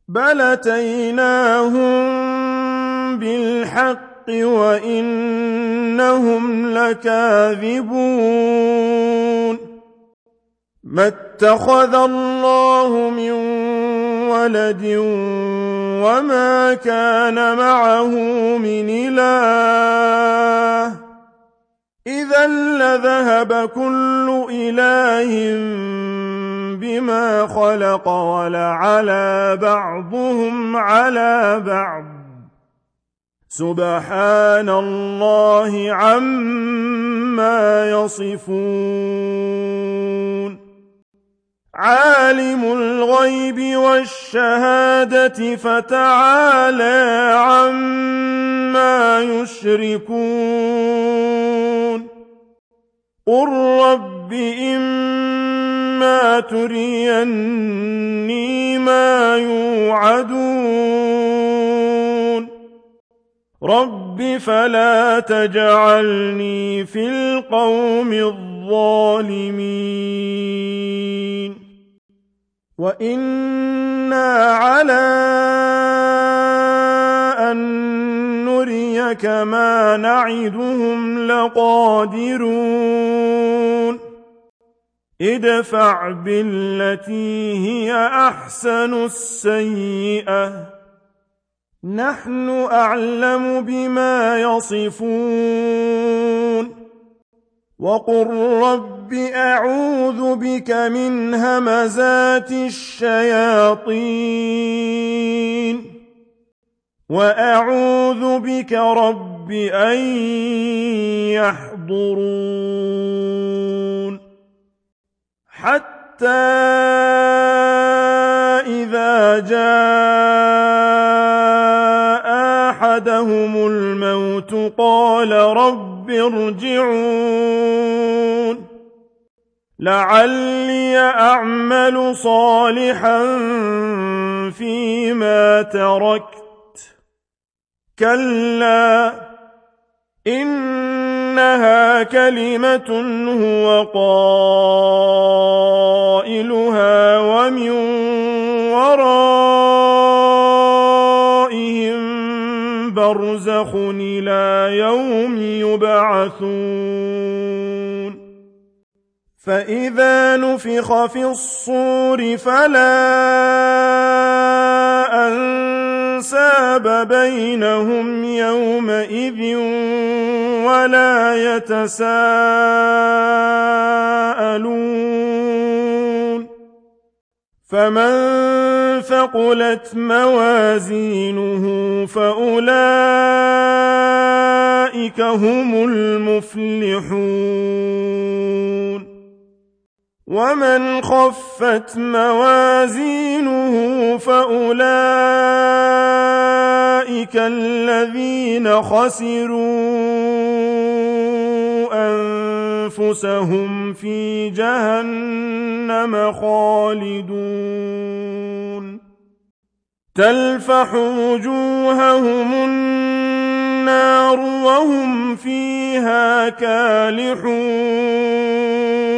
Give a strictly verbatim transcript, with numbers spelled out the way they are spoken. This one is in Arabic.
بل أتيناهم بالحق وإنهم لكاذبون ما اتخذ الله من ولد وما كان معه من إله إذا لذهب كل إله بما خلق ولعلى بعضهم على بعض سبحان الله عما يصفون عالم الغيب والشهادة فتعالى عما يشركون قل رب إما تريني ما يوعدون رب فلا تجعلني في القوم الظالمين وإنا على أن نريك ما نعدهم لقادرون ادفع بالتي هي أحسن السيئة نحن أعلم بما يصفون وقل رب أعوذ بك من همزات الشياطين وأعوذ بك رب أن يحضرون حتى إذا جاء أحدهم الموت قال رب ارجعون لعلي أعمل صالحا فيما تركت كلا إنها كلمة هو قائلها ومن ورائهم برزخ إلى يوم يبعثون فإذا نفخ في الصور فلا أنساب بينهم يومئذ ولا يتساءلون فمن ثقلت موازينه فأولئك هم المفلحون ومن خفت موازينه فأولئك الذين خسروا أنفسهم في جهنم خالدون تلفح وجوههم النار وهم فيها كالحون